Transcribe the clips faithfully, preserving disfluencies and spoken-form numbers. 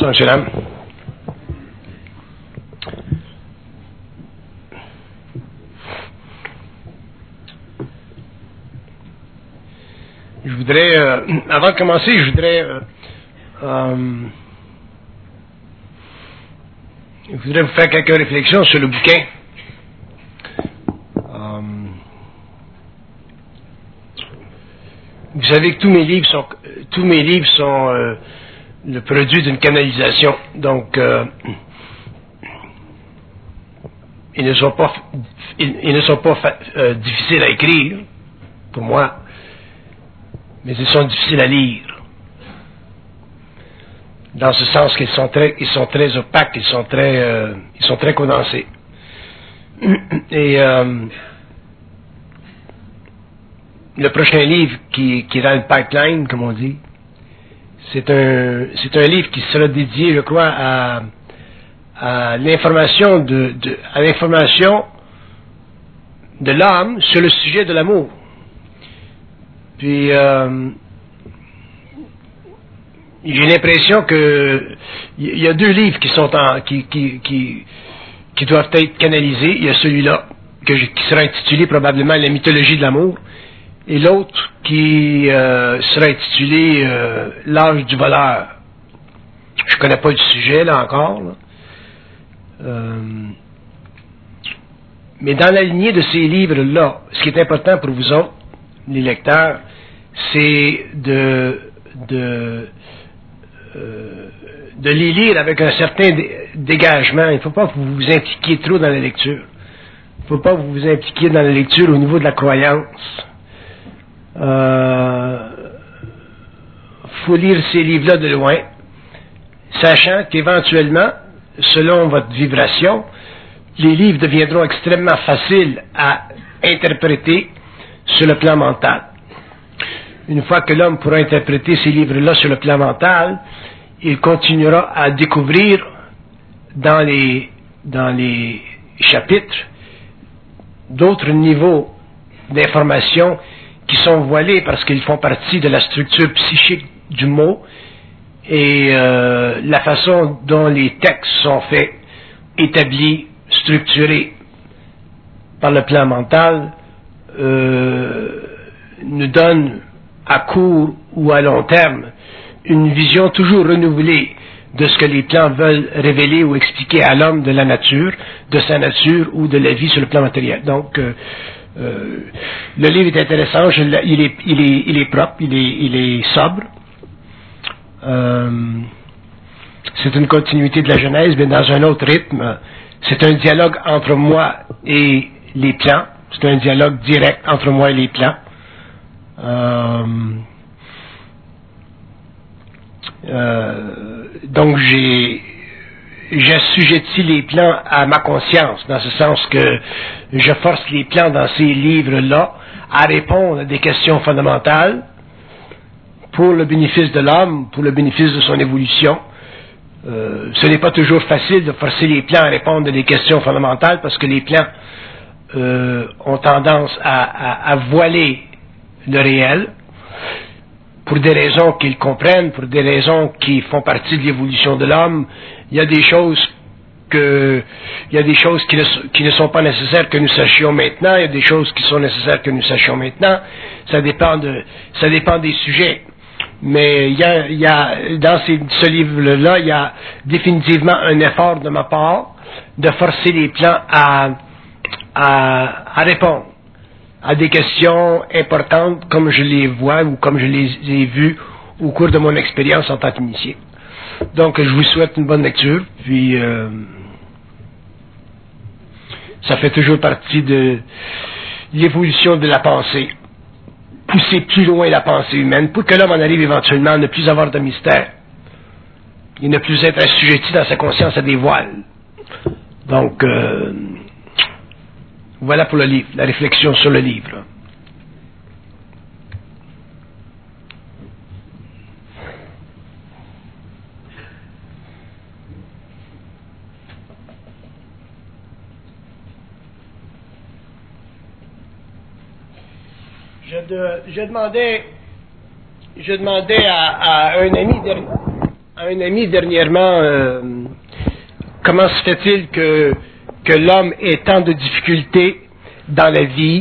Bonsoir, monsieur Lam. Je voudrais, euh, avant de commencer, je voudrais, euh, euh, je voudrais vous faire quelques réflexions sur le bouquin. Euh, vous savez que tous mes livres sont, tous mes livres sont euh, le produit d'une canalisation. Donc, euh, ils ne sont pas, ils, ils ne sont pas fa- euh, difficiles à écrire pour moi, mais ils sont difficiles à lire. Dans ce sens qu'ils sont très, ils sont très opaques, ils sont très, euh, ils sont très condensés. Et euh, le prochain livre qui, qui est dans le pipeline, comme on dit, c'est un, c'est un livre qui sera dédié, je crois, à, à l'information de, de, à l'information de l'âme sur le sujet de l'amour. Puis euh, j'ai l'impression que il y a deux livres qui sont en, qui, qui, qui, qui doivent être canalisés. Il y a celui-là que je, qui sera intitulé probablement La mythologie de l'amour, et l'autre qui euh, sera intitulé euh, L'âge du voleur. Je connais pas le sujet là encore. Là. Euh, mais dans la lignée de ces livres-là, ce qui est important pour vous autres, les lecteurs, c'est de de euh, de les lire avec un certain dé- dégagement. Il ne faut pas que vous vous impliquiez trop dans la lecture. Il ne faut pas que vous vous impliquiez dans la lecture au niveau de la croyance. Il euh, faut lire ces livres-là de loin, sachant qu'éventuellement, selon votre vibration, les livres deviendront extrêmement faciles à interpréter sur le plan mental. Une fois que l'homme pourra interpréter ces livres-là sur le plan mental, il continuera à découvrir dans les, dans les chapitres d'autres niveaux d'information qui sont voilés parce qu'ils font partie de la structure psychique du mot, et euh, la façon dont les textes sont faits, établis, structurés par le plan mental, euh, nous donne à court ou à long terme une vision toujours renouvelée de ce que les plans veulent révéler ou expliquer à l'homme de la nature, de sa nature ou de la vie sur le plan matériel. Donc, euh, euh, le livre est intéressant, je l'ai, il, est, il, est, il est propre, il est, il est sobre. Euh, c'est une continuité de la Genèse, mais dans un autre rythme. C'est un dialogue entre moi et les plans. C'est un dialogue direct entre moi et les plans. Euh, euh, donc j'ai j'assujettis les plans à ma conscience, dans ce sens que je force les plans dans ces livres-là à répondre à des questions fondamentales pour le bénéfice de l'homme, pour le bénéfice de son évolution. Euh, ce n'est pas toujours facile de forcer les plans à répondre à des questions fondamentales parce que les plans euh, ont tendance à, à, à voiler le réel pour des raisons qu'ils comprennent, pour des raisons qui font partie de l'évolution de l'homme. Il y a des choses que, il y a des choses qui ne, qui ne sont pas nécessaires que nous sachions maintenant, il y a des choses qui sont nécessaires que nous sachions maintenant. Ça dépend de, ça dépend des sujets. Mais il y a, il y a dans ces, ce livre-là, il y a définitivement un effort de ma part de forcer les plans à, à, à répondre à des questions importantes comme je les vois ou comme je les ai vues au cours de mon expérience en tant qu'initié. Donc, je vous souhaite une bonne lecture, puis euh, ça fait toujours partie de l'évolution de la pensée. Pousser plus loin la pensée humaine pour que l'homme en arrive éventuellement à ne plus avoir de mystère et ne plus être assujetti dans sa conscience à des voiles. Donc, euh, voilà pour le livre, la réflexion sur le livre. Je, de, je demandais, je demandais à, à un ami derrière, à un ami dernièrement, euh, comment se fait-il que, que l'homme ait tant de difficultés dans la vie?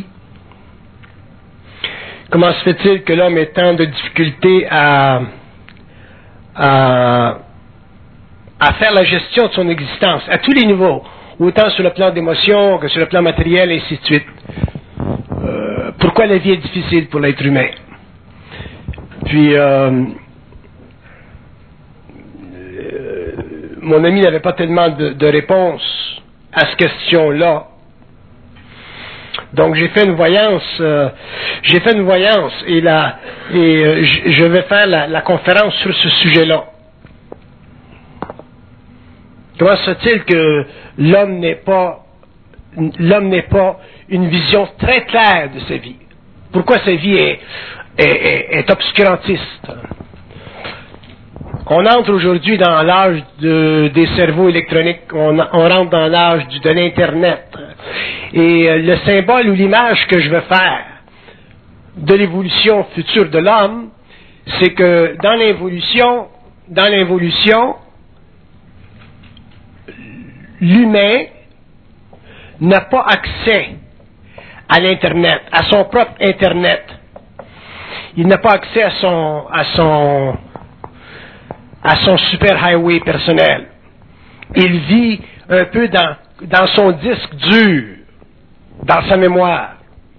Comment se fait-il que l'homme ait tant de difficultés à, à, à faire la gestion de son existence, à tous les niveaux, autant sur le plan d'émotion que sur le plan matériel, et ainsi de suite? Euh, pourquoi la vie est difficile pour l'être humain? Puis, euh, euh, mon ami n'avait pas tellement de, de réponse à cette question-là. Donc, j'ai fait une voyance, euh, j'ai fait une voyance, et, la, et euh, je vais faire la, la conférence sur ce sujet-là. Comment se fait-il que l'homme n'ait pas, l'homme n'ait pas une vision très claire de sa vie? Pourquoi sa vie est, est, est, est obscurantiste? On entre aujourd'hui dans l'âge de, des cerveaux électroniques, on, on rentre dans l'âge de l'Internet. Et euh, le symbole ou l'image que je veux faire de l'évolution future de l'homme, c'est que dans l'évolution, dans l'évolution, l'humain n'a pas accès à l'Internet, à son propre Internet. Il n'a pas accès à son, à son, à son super highway personnel. Il vit un peu dans, dans son disque dur, dans sa mémoire.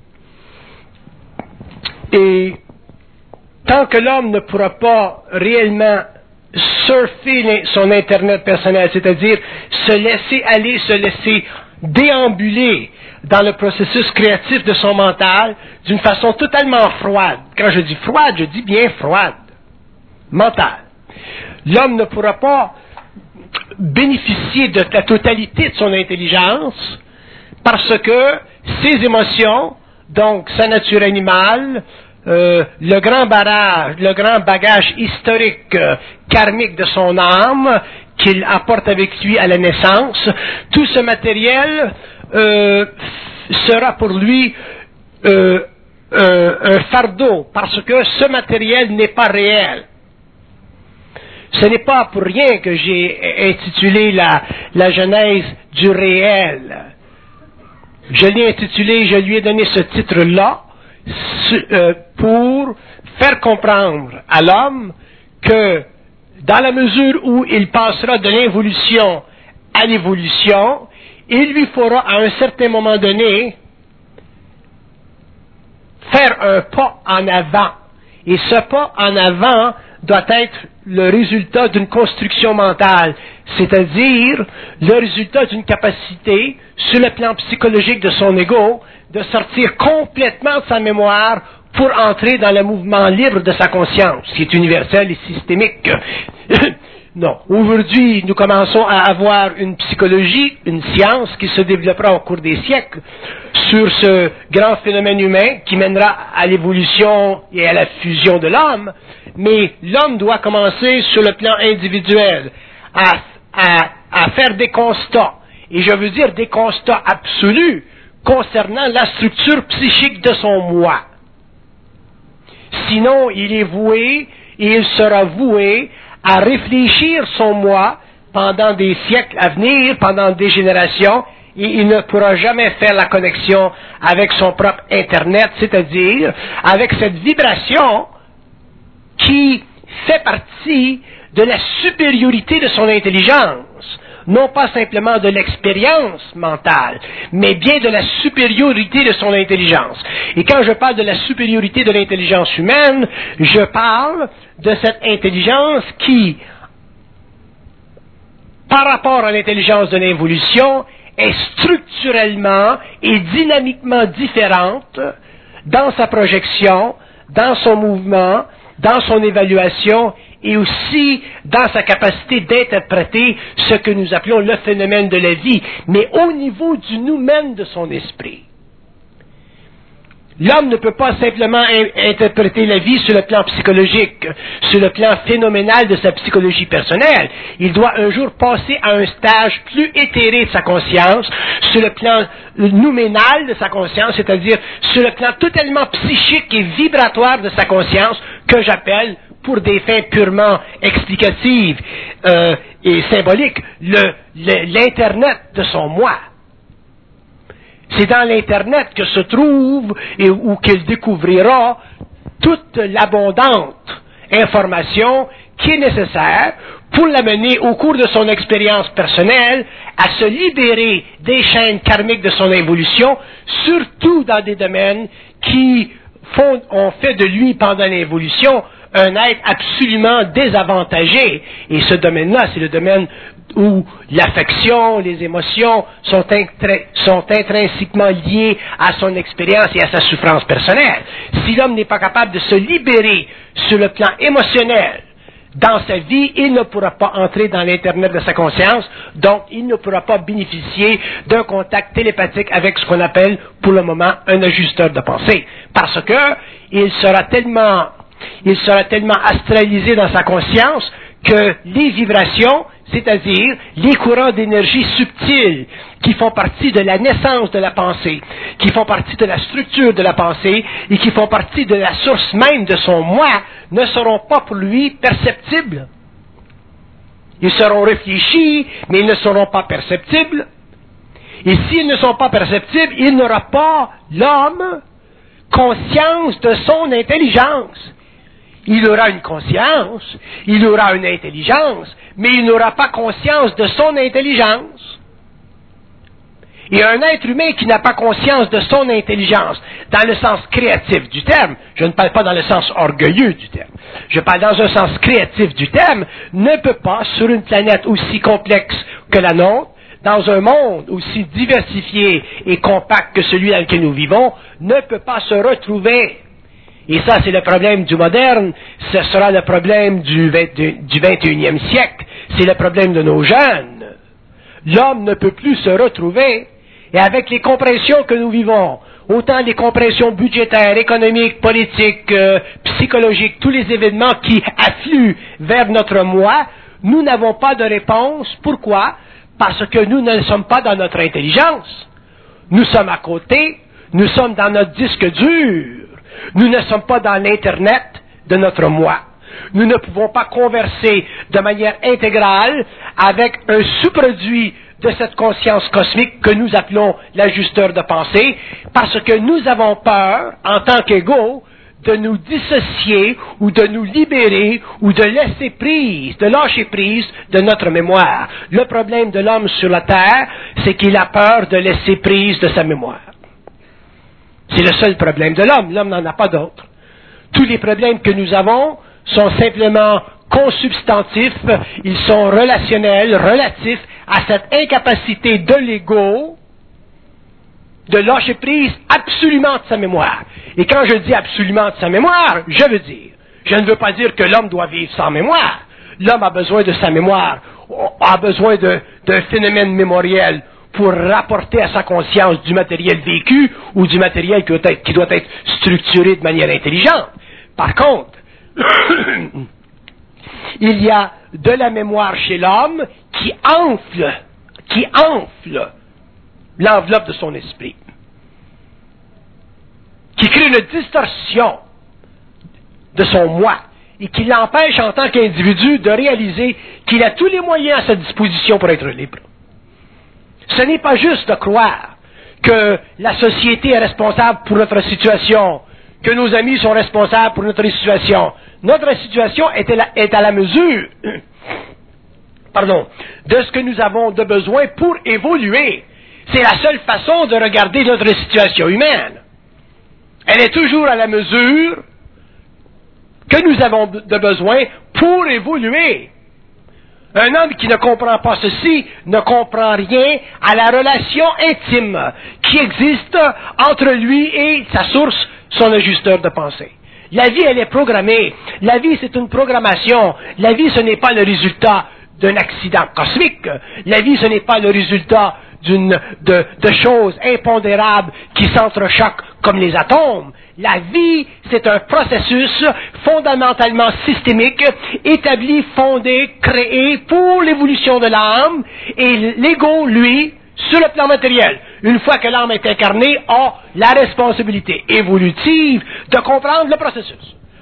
Et tant que l'homme ne pourra pas réellement surfer son Internet personnel, c'est-à-dire se laisser aller, se laisser déambuler dans le processus créatif de son mental d'une façon totalement froide. Quand je dis froide, je dis bien froide. Mentale. L'homme ne pourra pas bénéficier de la totalité de son intelligence parce que ses émotions, donc sa nature animale, euh, le grand barrage, le grand bagage historique, euh, karmique de son âme, qu'il apporte avec lui à la naissance, tout ce matériel euh, sera pour lui euh, euh, un fardeau, parce que ce matériel n'est pas réel. Ce n'est pas pour rien que j'ai intitulé la, la genèse du réel. Je l'ai intitulé, je lui ai donné ce titre-là euh, pour faire comprendre à l'homme que dans la mesure où il passera de l'involution à l'évolution, il lui faudra à un certain moment donné faire un pas en avant. Et ce pas en avant doit être le résultat d'une construction mentale, c'est-à-dire le résultat d'une capacité, sur le plan psychologique de son ego, de sortir complètement de sa mémoire pour entrer dans le mouvement libre de sa conscience, qui est universel et systémique. Non. Aujourd'hui, nous commençons à avoir une psychologie, une science qui se développera au cours des siècles sur ce grand phénomène humain qui mènera à l'évolution et à la fusion de l'homme. Mais l'homme doit commencer sur le plan individuel à, à, à faire des constats. Et je veux dire des constats absolus concernant la structure psychique de son moi. Sinon, il est voué et il sera voué à réfléchir son moi pendant des siècles à venir, pendant des générations, et il ne pourra jamais faire la connexion avec son propre Internet, c'est-à-dire avec cette vibration qui fait partie de la supériorité de son intelligence. Non pas simplement de l'expérience mentale, mais bien de la supériorité de son intelligence. Et quand je parle de la supériorité de l'intelligence humaine, je parle de cette intelligence qui, par rapport à l'intelligence de l'évolution, est structurellement et dynamiquement différente dans sa projection, dans son mouvement, dans son évaluation, et aussi dans sa capacité d'interpréter ce que nous appelons le phénomène de la vie, mais au niveau du nous-mêmes de son esprit. L'homme ne peut pas simplement in- interpréter la vie sur le plan psychologique, sur le plan phénoménal de sa psychologie personnelle. Il doit un jour passer à un stage plus éthéré de sa conscience, sur le plan nouménal de sa conscience, c'est-à-dire sur le plan totalement psychique et vibratoire de sa conscience, que j'appelle pour des fins purement explicatives euh, et symboliques, le, le, l'Internet de son moi. C'est dans l'Internet que se trouve et où qu'il découvrira toute l'abondante information qui est nécessaire pour l'amener au cours de son expérience personnelle à se libérer des chaînes karmiques de son évolution, surtout dans des domaines qui font, ont fait de lui pendant l'évolution un être absolument désavantagé. Et ce domaine-là, c'est le domaine où l'affection, les émotions sont, intré- sont intrinsèquement liées à son expérience et à sa souffrance personnelle. Si l'homme n'est pas capable de se libérer sur le plan émotionnel dans sa vie, il ne pourra pas entrer dans l'Internet de sa conscience, donc il ne pourra pas bénéficier d'un contact télépathique avec ce qu'on appelle pour le moment un ajusteur de pensée. Parce que il sera tellement, il sera tellement astralisé dans sa conscience que les vibrations, c'est-à-dire les courants d'énergie subtils qui font partie de la naissance de la pensée, qui font partie de la structure de la pensée et qui font partie de la source même de son moi, ne seront pas pour lui perceptibles. Ils seront réfléchis, mais ils ne seront pas perceptibles. Et s'ils ne sont pas perceptibles, il n'aura pas, l'homme, conscience de son intelligence. Il aura une conscience, il aura une intelligence, mais il n'aura pas conscience de son intelligence. Et un être humain qui n'a pas conscience de son intelligence, dans le sens créatif du terme, je ne parle pas dans le sens orgueilleux du terme, je parle dans un sens créatif du terme, ne peut pas, sur une planète aussi complexe que la nôtre, dans un monde aussi diversifié et compact que celui dans lequel nous vivons, ne peut pas se retrouver. Et ça, c'est le problème du moderne, ce sera le problème du vingt et unième siècle, c'est le problème de nos jeunes. L'homme ne peut plus se retrouver, et avec les compressions que nous vivons, autant les compressions budgétaires, économiques, politiques, euh, psychologiques, tous les événements qui affluent vers notre moi, nous n'avons pas de réponse. Pourquoi? Parce que nous ne sommes pas dans notre intelligence. Nous sommes à côté, nous sommes dans notre disque dur. Nous ne sommes pas dans l'Internet de notre moi. Nous ne pouvons pas converser de manière intégrale avec un sous-produit de cette conscience cosmique que nous appelons l'ajusteur de pensée, parce que nous avons peur, en tant qu'égaux, de nous dissocier ou de nous libérer ou de laisser prise, de lâcher prise de notre mémoire. Le problème de l'homme sur la terre, c'est qu'il a peur de laisser prise de sa mémoire. C'est le seul problème de l'homme. L'homme n'en a pas d'autre. Tous les problèmes que nous avons sont simplement consubstantifs, ils sont relationnels, relatifs à cette incapacité de l'ego de lâcher prise absolument de sa mémoire. Et quand je dis absolument de sa mémoire, je veux dire, je ne veux pas dire que l'homme doit vivre sans mémoire. L'homme a besoin de sa mémoire, a besoin de, d'un phénomène mémoriel pour rapporter à sa conscience du matériel vécu ou du matériel qui doit être, qui doit être structuré de manière intelligente. Par contre, il y a de la mémoire chez l'homme qui enfle, qui enfle l'enveloppe de son esprit, qui crée une distorsion de son moi et qui l'empêche en tant qu'individu de réaliser qu'il a tous les moyens à sa disposition pour être libre. Ce n'est pas juste de croire que la société est responsable pour notre situation, que nos amis sont responsables pour notre situation. Notre situation est à la, est à la mesure pardon, de ce que nous avons de besoin pour évoluer. C'est la seule façon de regarder notre situation humaine. Elle est toujours à la mesure que nous avons de besoin pour évoluer. Un homme qui ne comprend pas ceci ne comprend rien à la relation intime qui existe entre lui et sa source, son ajusteur de pensée. La vie, elle est programmée. La vie, c'est une programmation. La vie, ce n'est pas le résultat d'un accident cosmique. La vie, ce n'est pas le résultat d'une, de, de choses impondérables qui s'entrechoquent comme les atomes. La vie, c'est un processus fondamentalement systémique, établi, fondé, créé pour l'évolution de l'âme, et l'ego, lui, sur le plan matériel, une fois que l'âme est incarnée, a la responsabilité évolutive de comprendre le processus.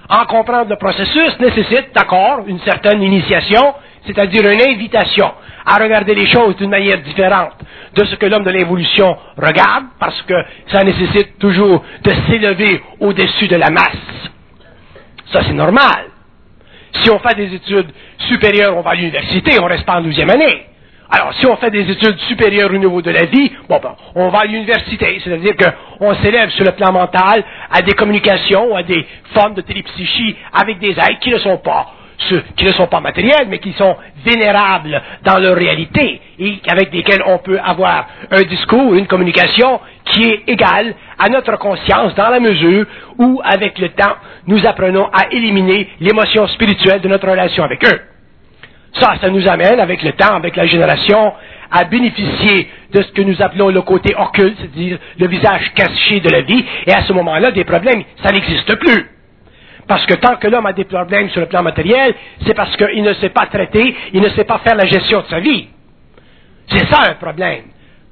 En comprendre le processus nécessite, d'accord, une certaine initiation, c'est-à-dire une invitation à regarder les choses d'une manière différente de ce que l'homme de l'évolution regarde, parce que ça nécessite toujours de s'élever au-dessus de la masse. Ça, c'est normal. Si on fait des études supérieures, on va à l'université, on reste pas en douzième année. Alors, si on fait des études supérieures au niveau de la vie, bon, ben, on va à l'université, c'est-à-dire qu'on s'élève sur le plan mental à des communications, à des formes de télépsychie avec des êtres qui ne sont pas ceux qui ne sont pas matériels, mais qui sont vénérables dans leur réalité, et avec lesquels on peut avoir un discours, une communication qui est égale à notre conscience dans la mesure où, avec le temps, nous apprenons à éliminer l'émotion spirituelle de notre relation avec eux. Ça, ça nous amène, avec le temps, avec la génération, à bénéficier de ce que nous appelons le côté occulte, c'est-à-dire le visage caché de la vie, et à ce moment-là, des problèmes, ça n'existe plus. Parce que tant que l'homme a des problèmes sur le plan matériel, c'est parce qu'il ne sait pas traiter, il ne sait pas faire la gestion de sa vie. C'est ça un problème.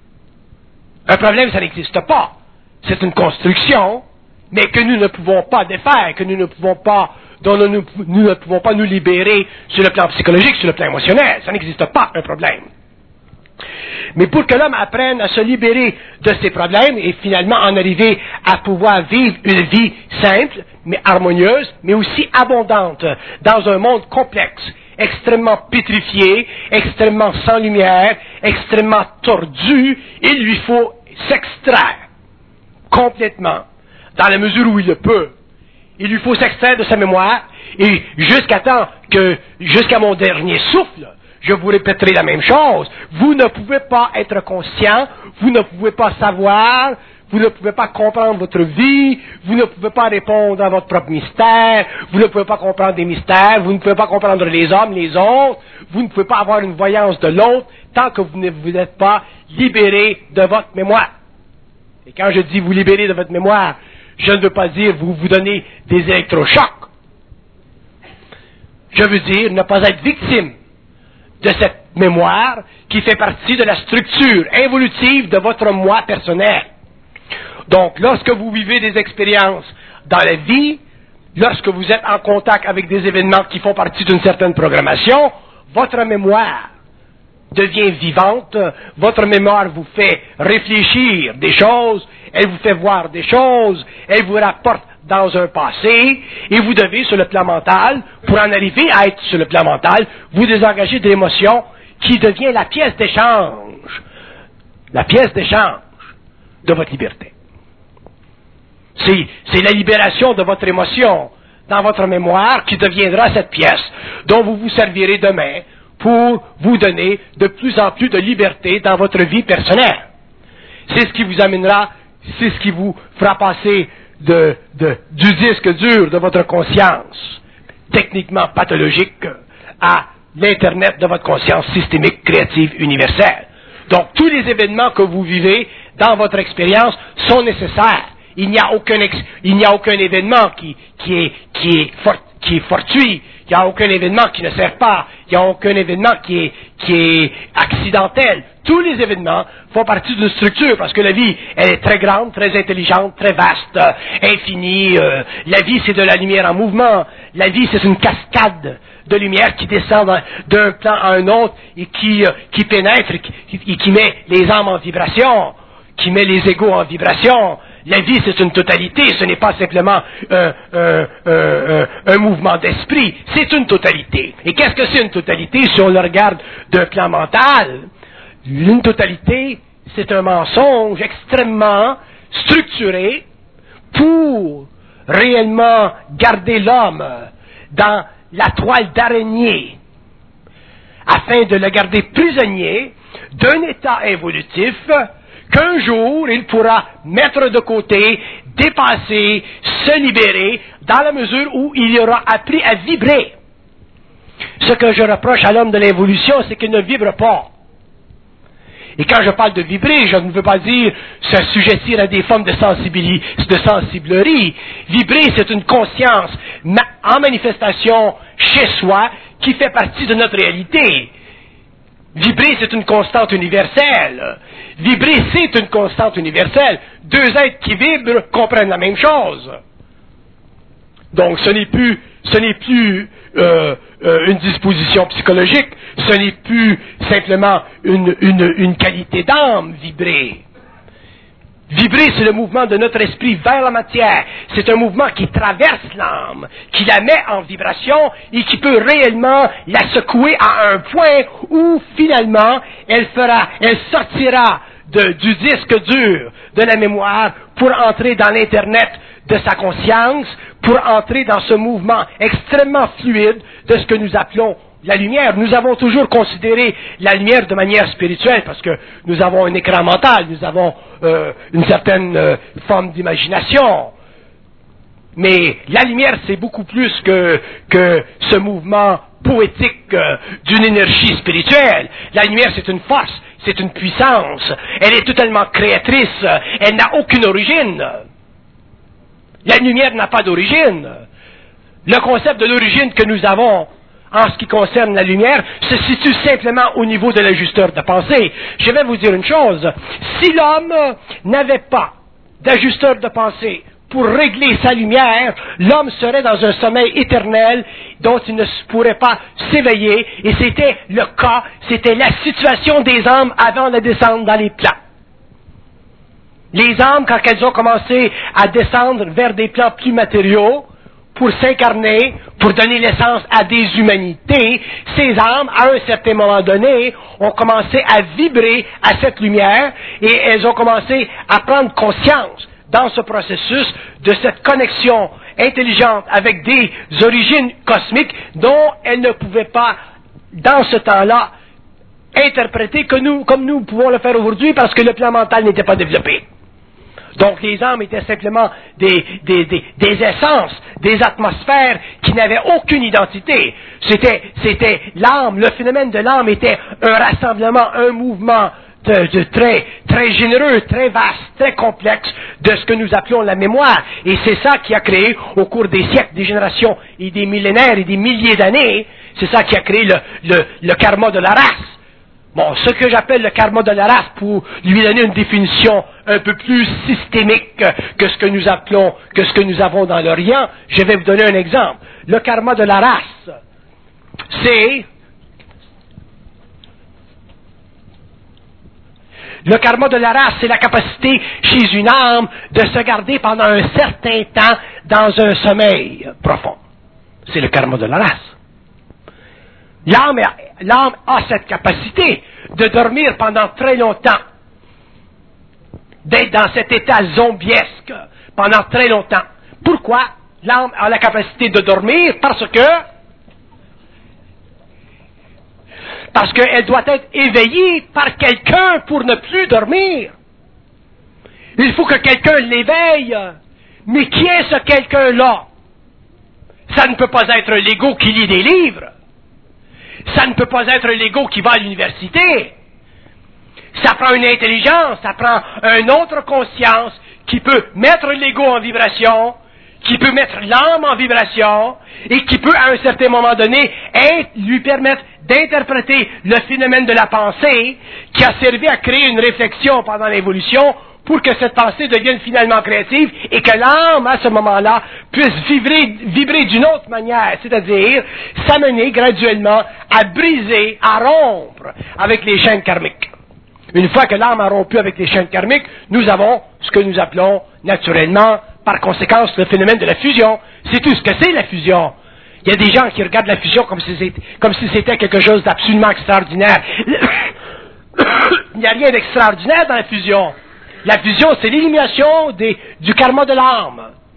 Un problème, ça n'existe pas. C'est une construction, mais que nous ne pouvons pas défaire, que nous ne pouvons pas, dont nous, nous, nous ne pouvons pas nous libérer sur le plan psychologique, sur le plan émotionnel. Ça n'existe pas, un problème. Mais pour que l'homme apprenne à se libérer de ses problèmes et finalement en arriver à pouvoir vivre une vie simple, mais harmonieuse, mais aussi abondante, dans un monde complexe, extrêmement pétrifié, extrêmement sans lumière, extrêmement tordu, il lui faut s'extraire complètement, dans la mesure où il le peut. Il lui faut s'extraire de sa mémoire, et jusqu'à temps que, jusqu'à mon dernier souffle, je vous répéterai la même chose. Vous ne pouvez pas être conscient, vous ne pouvez pas savoir, vous ne pouvez pas comprendre votre vie, vous ne pouvez pas répondre à votre propre mystère, vous ne pouvez pas comprendre des mystères, vous ne pouvez pas comprendre les hommes, les autres, vous ne pouvez pas avoir une voyance de l'autre tant que vous ne vous êtes pas libéré de votre mémoire. Et quand je dis vous libérer de votre mémoire, je ne veux pas dire vous vous donnez des électrochocs. Je veux dire ne pas être victime de cette mémoire qui fait partie de la structure évolutive de votre moi personnel. Donc, lorsque vous vivez des expériences dans la vie, lorsque vous êtes en contact avec des événements qui font partie d'une certaine programmation, votre mémoire devient vivante, votre mémoire vous fait réfléchir des choses, elle vous fait voir des choses, elle vous rapporte dans un passé, et vous devez, sur le plan mental, pour en arriver à être sur le plan mental, vous désengager de l'émotion qui devient la pièce d'échange, la pièce d'échange de votre liberté. C'est, c'est la libération de votre émotion dans votre mémoire qui deviendra cette pièce dont vous vous servirez demain pour vous donner de plus en plus de liberté dans votre vie personnelle. C'est ce qui vous amènera, c'est ce qui vous fera passer de, de, du disque dur de votre conscience, techniquement pathologique, à l'Internet de votre conscience systémique, créative, universelle. Donc, tous les événements que vous vivez dans votre expérience sont nécessaires. Il n'y a aucun, ex, il n'y a aucun événement qui, qui est, qui est, for, qui est fortuit. Il n'y a aucun événement qui ne sert pas. Il n'y a aucun événement qui est, qui est accidentel. Tous les événements font partie d'une structure parce que la vie, elle est très grande, très intelligente, très vaste, infinie. Euh, la vie, c'est de la lumière en mouvement. La vie, c'est une cascade de lumière qui descend d'un plan à un autre et qui, euh, qui pénètre et qui, et qui met les âmes en vibration, qui met les égos en vibration. La vie, c'est une totalité, ce n'est pas simplement un, un, un, un mouvement d'esprit, c'est une totalité. Et qu'est-ce que c'est une totalité si on le regarde d'un plan mental? Une totalité, c'est un mensonge extrêmement structuré pour réellement garder l'homme dans la toile d'araignée, afin de le garder prisonnier d'un état évolutif qu'un jour, il pourra mettre de côté, dépasser, se libérer, dans la mesure où il aura appris à vibrer. Ce que je reproche à l'homme de l'évolution, c'est qu'il ne vibre pas. Et quand je parle de vibrer, je ne veux pas dire s'assujettir à des formes de, sensibilité, de sensiblerie. Vibrer, c'est une conscience en manifestation chez soi qui fait partie de notre réalité. Vibrer, c'est une constante universelle. Vibrer, c'est une constante universelle. Deux êtres qui vibrent comprennent la même chose. Donc, ce n'est plus, ce n'est plus euh, euh, une disposition psychologique, ce n'est plus simplement une, une, une qualité d'âme, vibrer. Vibrer, c'est le mouvement de notre esprit vers la matière. C'est un mouvement qui traverse l'âme, qui la met en vibration et qui peut réellement la secouer à un point où, finalement, elle fera, elle sortira de, du disque dur de la mémoire pour entrer dans l'Internet de sa conscience, pour entrer dans ce mouvement extrêmement fluide de ce que nous appelons la lumière. Nous avons toujours considéré la lumière de manière spirituelle parce que nous avons un écran mental, nous avons euh, une certaine euh, forme d'imagination. Mais la lumière, c'est beaucoup plus que, que ce mouvement poétique euh, d'une énergie spirituelle. La lumière, c'est une force, c'est une puissance. Elle est totalement créatrice. Elle n'a aucune origine. La lumière n'a pas d'origine. Le concept de l'origine que nous avons en ce qui concerne la lumière, se situe simplement au niveau de l'ajusteur de pensée. Je vais vous dire une chose. Si l'homme n'avait pas d'ajusteur de pensée pour régler sa lumière, l'homme serait dans un sommeil éternel dont il ne pourrait pas s'éveiller. Et c'était le cas, c'était la situation des âmes avant de descendre dans les plans. Les âmes, quand elles ont commencé à descendre vers des plans plus matériaux, pour s'incarner, pour donner naissance à des humanités, ces âmes, à un certain moment donné, ont commencé à vibrer à cette lumière et elles ont commencé à prendre conscience dans ce processus de cette connexion intelligente avec des origines cosmiques dont elles ne pouvaient pas, dans ce temps-là, interpréter que nous, comme nous pouvons le faire aujourd'hui parce que le plan mental n'était pas développé. Donc les âmes étaient simplement des, des, des, des essences, des atmosphères qui n'avaient aucune identité. C'était, c'était l'âme, le phénomène de l'âme était un rassemblement, un mouvement de, de très, très généreux, très vaste, très complexe de ce que nous appelons la mémoire. Et c'est ça qui a créé, au cours des siècles, des générations et des millénaires et des milliers d'années, c'est ça qui a créé le, le, le karma de la race. Bon, ce que j'appelle le karma de la race, pour lui donner une définition un peu plus systémique que ce que nous appelons, que ce que nous avons dans l'Orient, je vais vous donner un exemple. Le karma de la race, c'est le karma de la race, c'est la capacité chez une âme de se garder pendant un certain temps dans un sommeil profond. C'est le karma de la race. L'âme, l'âme a cette capacité de dormir pendant très longtemps, d'être dans cet état zombiesque pendant très longtemps. Pourquoi l'âme a la capacité de dormir? Parce que parce qu'elle doit être éveillée par quelqu'un pour ne plus dormir. Il faut que quelqu'un l'éveille. Mais qui est ce quelqu'un-là? Ça ne peut pas être l'ego qui lit des livres. Ça ne peut pas être l'ego qui va à l'université. Ça prend une intelligence, ça prend une autre conscience qui peut mettre l'ego en vibration, qui peut mettre l'âme en vibration, et qui peut, à un certain moment donné, être, lui permettre d'interpréter le phénomène de la pensée qui a servi à créer une réflexion pendant l'évolution pour que cette pensée devienne finalement créative et que l'âme, à ce moment-là, puisse vibrer, vibrer d'une autre manière, c'est-à-dire s'amener graduellement à briser, à rompre avec les chaînes karmiques. Une fois que l'âme a rompu avec les chaînes karmiques, nous avons ce que nous appelons naturellement, par conséquence, le phénomène de la fusion. C'est tout ce que c'est la fusion. Il y a des gens qui regardent la fusion comme si c'était, comme si c'était quelque chose d'absolument extraordinaire. Il n'y a rien d'extraordinaire dans la fusion. La fusion, c'est l'élimination des, du karma de l'âme.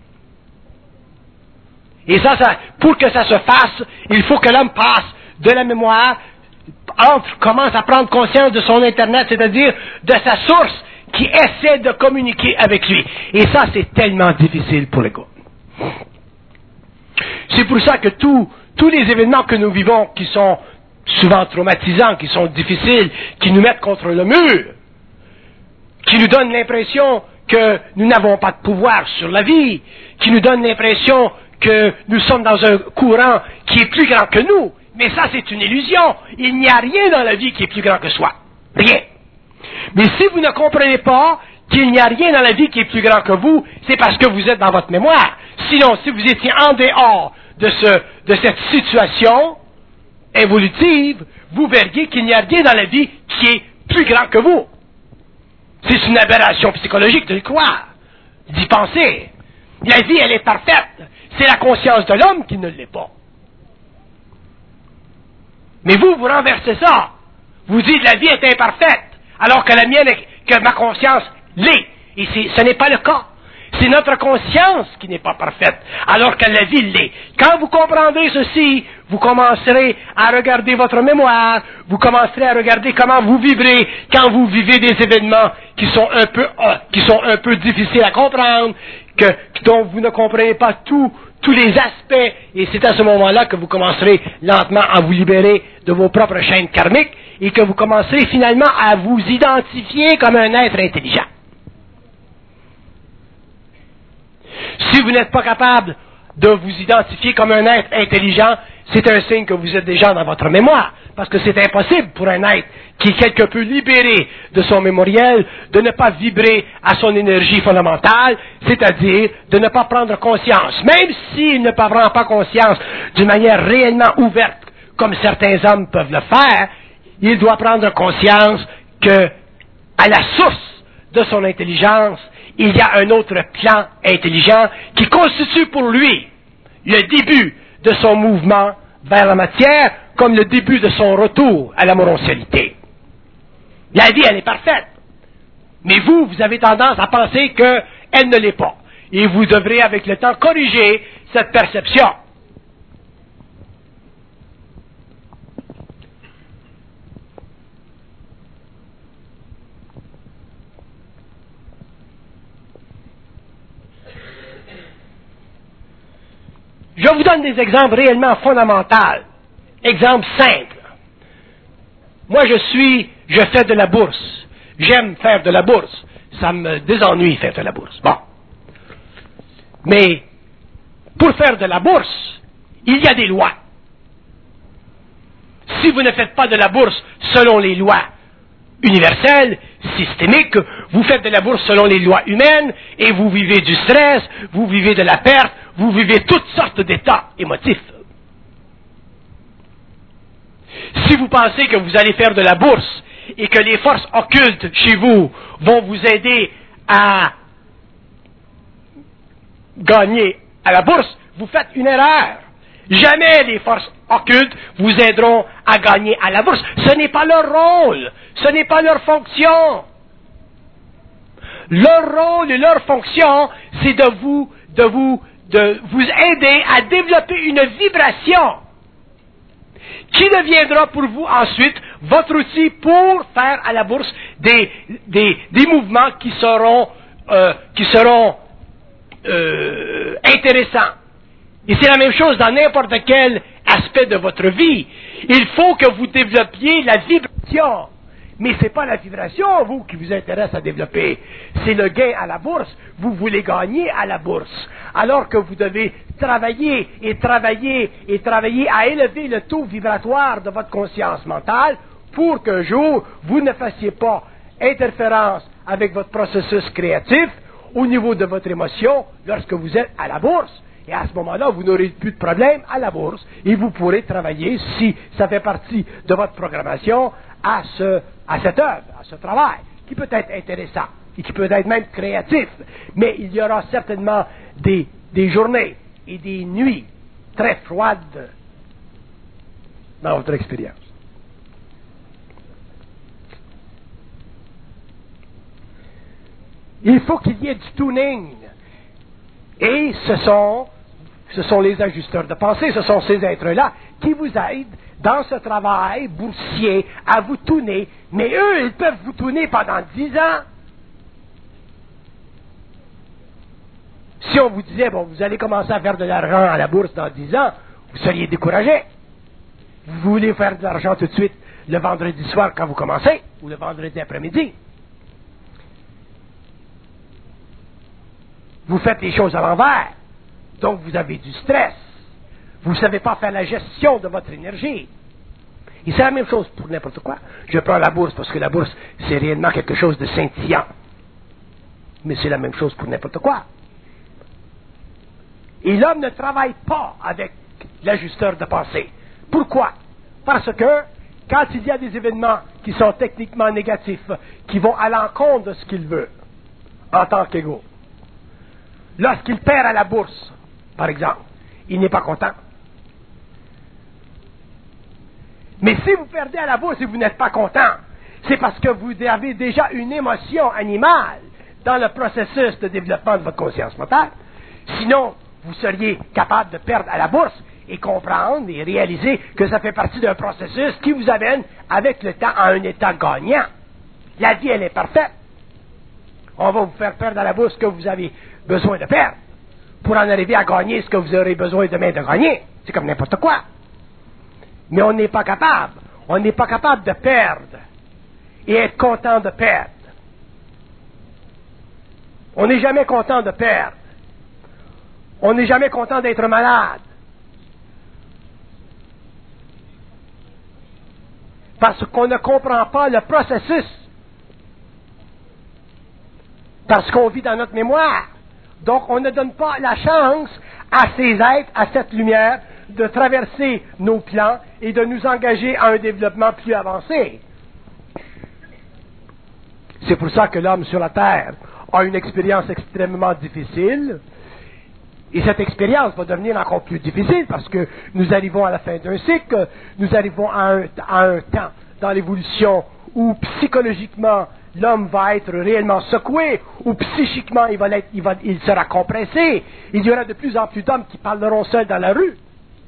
Et ça, ça, pour que ça se fasse, il faut que l'homme passe de la mémoire, entre, commence à prendre conscience de son Internet, c'est-à-dire de sa source qui essaie de communiquer avec lui. Et ça, c'est tellement difficile pour l'ego. C'est pour ça que tous, tous les événements que nous vivons, qui sont souvent traumatisants, qui sont difficiles, qui nous mettent contre le mur, qui nous donnent l'impression que nous n'avons pas de pouvoir sur la vie, qui nous donnent l'impression que nous sommes dans un courant qui est plus grand que nous. Mais ça, c'est une illusion. Il n'y a rien dans la vie qui est plus grand que soi. Rien. Mais si vous ne comprenez pas qu'il n'y a rien dans la vie qui est plus grand que vous, c'est parce que vous êtes dans votre mémoire. Sinon, si vous étiez en dehors de, ce, de cette situation évolutive, vous verriez qu'il n'y a rien dans la vie qui est plus grand que vous. C'est une aberration psychologique de le croire, d'y penser. La vie, elle est parfaite. C'est la conscience de l'homme qui ne l'est pas. Mais vous, vous renversez ça. Vous dites la vie est imparfaite, alors que la mienne, que ma conscience l'est. Et ce n'est pas le cas. C'est notre conscience qui n'est pas parfaite, alors que la vie l'est. Quand vous comprendrez ceci, vous commencerez à regarder votre mémoire, vous commencerez à regarder comment vous vibrez quand vous vivez des événements qui sont un peu, euh, qui sont un peu difficiles à comprendre, que, dont vous ne comprenez pas tout, tous les aspects, et c'est à ce moment-là que vous commencerez lentement à vous libérer de vos propres chaînes karmiques, et que vous commencerez finalement à vous identifier comme un être intelligent. Si vous n'êtes pas capable de vous identifier comme un être intelligent, c'est un signe que vous êtes déjà dans votre mémoire, parce que c'est impossible pour un être qui est quelque peu libéré de son mémoriel de ne pas vibrer à son énergie fondamentale, c'est-à-dire de ne pas prendre conscience. Même s'il ne prend pas conscience d'une manière réellement ouverte, comme certains hommes peuvent le faire, il doit prendre conscience que, à la source de son intelligence, il y a un autre plan intelligent qui constitue pour lui le début de son mouvement vers la matière, comme le début de son retour à la morosité. La vie, elle est parfaite. Mais vous, vous avez tendance à penser qu'elle ne l'est pas. Et vous devrez, avec le temps, corriger cette perception. Je vous donne des exemples réellement fondamentaux. Exemple simple. Moi, je suis, je fais de la bourse. J'aime faire de la bourse. Ça me désennuie faire de la bourse. Bon. Mais, pour faire de la bourse, il y a des lois. Si vous ne faites pas de la bourse selon les lois universelles, systémiques, vous faites de la bourse selon les lois humaines, et vous vivez du stress, vous vivez de la perte, vous vivez toutes sortes d'états émotifs. Si vous pensez que vous allez faire de la bourse et que les forces occultes chez vous vont vous aider à gagner à la bourse, vous faites une erreur. Jamais les forces occultes vous aideront à gagner à la bourse. Ce n'est pas leur rôle, ce n'est pas leur fonction. Leur rôle et leur fonction, c'est de vous, de vous, de vous aider à développer une vibration qui deviendra pour vous ensuite votre outil pour faire à la bourse des, des, des mouvements qui seront, euh, qui seront euh, intéressants. Et c'est la même chose dans n'importe quel aspect de votre vie. Il faut que vous développiez la vibration. Mais ce n'est pas la vibration, vous, qui vous intéresse à développer. C'est le gain à la bourse. Vous voulez gagner à la bourse. Alors que vous devez travailler et travailler et travailler à élever le taux vibratoire de votre conscience mentale pour qu'un jour, vous ne fassiez pas interférence avec votre processus créatif au niveau de votre émotion lorsque vous êtes à la bourse. Et à ce moment-là, vous n'aurez plus de problème à la bourse et vous pourrez travailler, si ça fait partie de votre programmation, à, ce, à cette œuvre, à ce travail, qui peut être intéressant et qui peut être même créatif. Mais il y aura certainement des, des journées et des nuits très froides dans votre expérience. Il faut qu'il y ait du tuning. Et ce sont, ce sont les ajusteurs de pensée, ce sont ces êtres-là qui vous aident dans ce travail boursier à vous tuner. Mais eux, ils peuvent vous tuner pendant dix ans. Si on vous disait, bon, vous allez commencer à faire de l'argent à la bourse dans dix ans, vous seriez découragé. Vous voulez faire de l'argent tout de suite le vendredi soir quand vous commencez, ou le vendredi après-midi. Vous faites les choses à l'envers. Donc, vous avez du stress. Vous ne savez pas faire la gestion de votre énergie. Et c'est la même chose pour n'importe quoi. Je prends la bourse parce que la bourse, c'est réellement quelque chose de scintillant. Mais c'est la même chose pour n'importe quoi. Et l'homme ne travaille pas avec l'ajusteur de pensée. Pourquoi? Parce que quand il y a des événements qui sont techniquement négatifs, qui vont à l'encontre de ce qu'il veut, en tant qu'égaux, lorsqu'il perd à la bourse, par exemple, il n'est pas content. Mais si vous perdez à la bourse et vous n'êtes pas content, c'est parce que vous avez déjà une émotion animale dans le processus de développement de votre conscience mentale. Sinon, vous seriez capable de perdre à la bourse et comprendre et réaliser que ça fait partie d'un processus qui vous amène avec le temps à un état gagnant. La vie, elle est parfaite. On va vous faire perdre à la bourse ce que vous avez besoin de perdre pour en arriver à gagner ce que vous aurez besoin demain de gagner. C'est comme n'importe quoi. Mais on n'est pas capable. On n'est pas capable de perdre et être content de perdre. On n'est jamais content de perdre. On n'est jamais content d'être malade. Parce qu'on ne comprend pas le processus. Parce qu'on vit dans notre mémoire. Donc, on ne donne pas la chance à ces êtres, à cette lumière, de traverser nos plans et de nous engager à un développement plus avancé. C'est pour ça que l'homme sur la Terre a une expérience extrêmement difficile. Et cette expérience va devenir encore plus difficile parce que nous arrivons à la fin d'un cycle, nous arrivons à un, à un temps dans l'évolution où psychologiquement l'homme va être réellement secoué, où psychiquement il, va l'être, il, va, il sera compressé. Il y aura de plus en plus d'hommes qui parleront seuls dans la rue.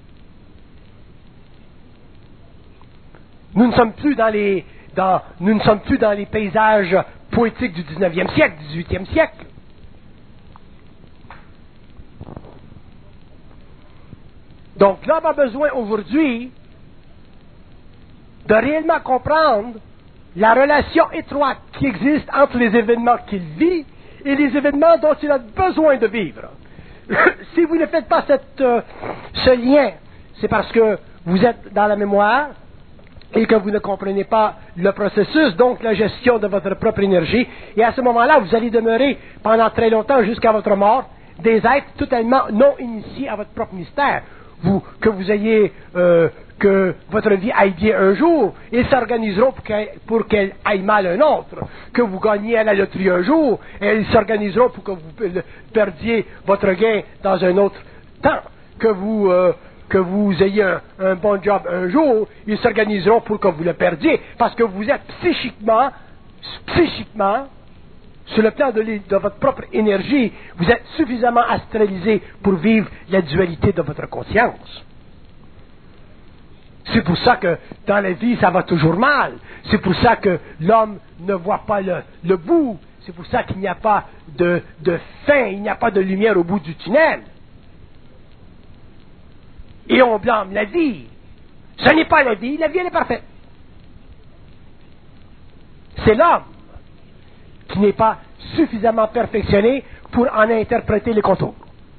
Nous ne sommes plus dans les, dans, nous ne sommes plus dans les paysages poétiques du dix-neuvième siècle, dix-huitième siècle. Donc l'homme a besoin aujourd'hui de réellement comprendre la relation étroite qui existe entre les événements qu'il vit et les événements dont il a besoin de vivre. Si vous ne faites pas cette, euh, ce lien, c'est parce que vous êtes dans la mémoire et que vous ne comprenez pas le processus, donc la gestion de votre propre énergie. Et à ce moment-là, vous allez demeurer pendant très longtemps, jusqu'à votre mort, des êtres totalement non initiés à votre propre mystère. Vous, que vous ayez, euh, que votre vie aille bien un jour, ils s'organiseront pour qu'elle, pour qu'elle aille mal un autre. Que vous gagniez à la loterie un jour, et ils s'organiseront pour que vous perdiez votre gain dans un autre temps. Que vous, euh, que vous ayez un, un bon job un jour, ils s'organiseront pour que vous le perdiez, parce que vous êtes psychiquement, psychiquement, sur le plan de, de votre propre énergie, vous êtes suffisamment astralisé pour vivre la dualité de votre conscience. C'est pour ça que dans la vie, ça va toujours mal. C'est pour ça que l'homme ne voit pas le, le bout. C'est pour ça qu'il n'y a pas de, de fin, il n'y a pas de lumière au bout du tunnel. Et on blâme la vie. Ce n'est pas la vie, la vie elle est parfaite. C'est l'homme qui n'est pas suffisamment perfectionné pour en interpréter les contours.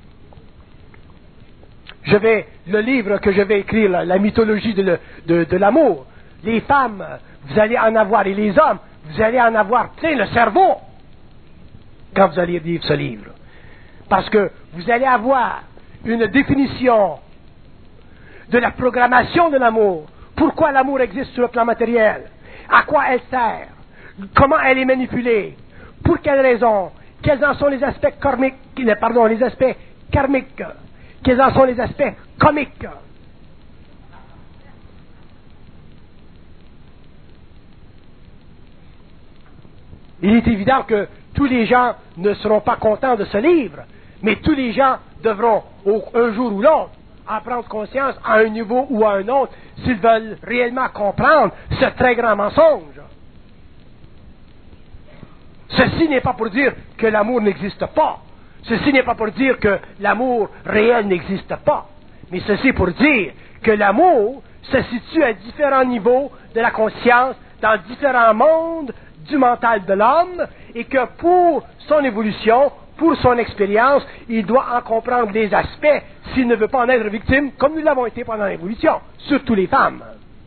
Je vais, le livre que je vais écrire, la, la mythologie de, le, de, de l'amour, les femmes, vous allez en avoir, et les hommes, vous allez en avoir plein le cerveau quand vous allez lire ce livre. Parce que vous allez avoir une définition de la programmation de l'amour. Pourquoi l'amour existe sur le plan matériel? À quoi elle sert? Comment elle est manipulée? Pour quelles raisons? Quels en sont les aspects karmiques, pardon, les aspects karmiques? Quels en sont les aspects comiques? Il est évident que tous les gens ne seront pas contents de ce livre, mais tous les gens devront, un jour ou l'autre, en prendre conscience à un niveau ou à un autre, s'ils veulent réellement comprendre ce très grand mensonge. Ceci n'est pas pour dire que l'amour n'existe pas. Ceci n'est pas pour dire que l'amour réel n'existe pas. Mais ceci pour dire que l'amour se situe à différents niveaux de la conscience, dans différents mondes du mental de l'homme, et que pour son évolution, pour son expérience, il doit en comprendre les aspects s'il ne veut pas en être victime, comme nous l'avons été pendant l'évolution, surtout les femmes.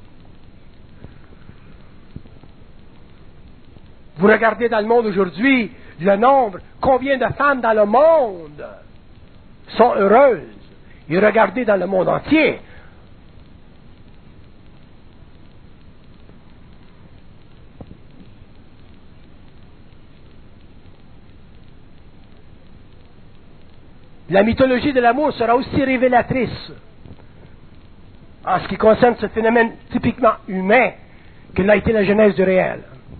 Vous regardez dans le monde aujourd'hui, le nombre, combien de femmes dans le monde sont heureuses. Et regardez dans le monde entier. La mythologie de l'amour sera aussi révélatrice en ce qui concerne ce phénomène typiquement humain que l'a été la genèse du réel.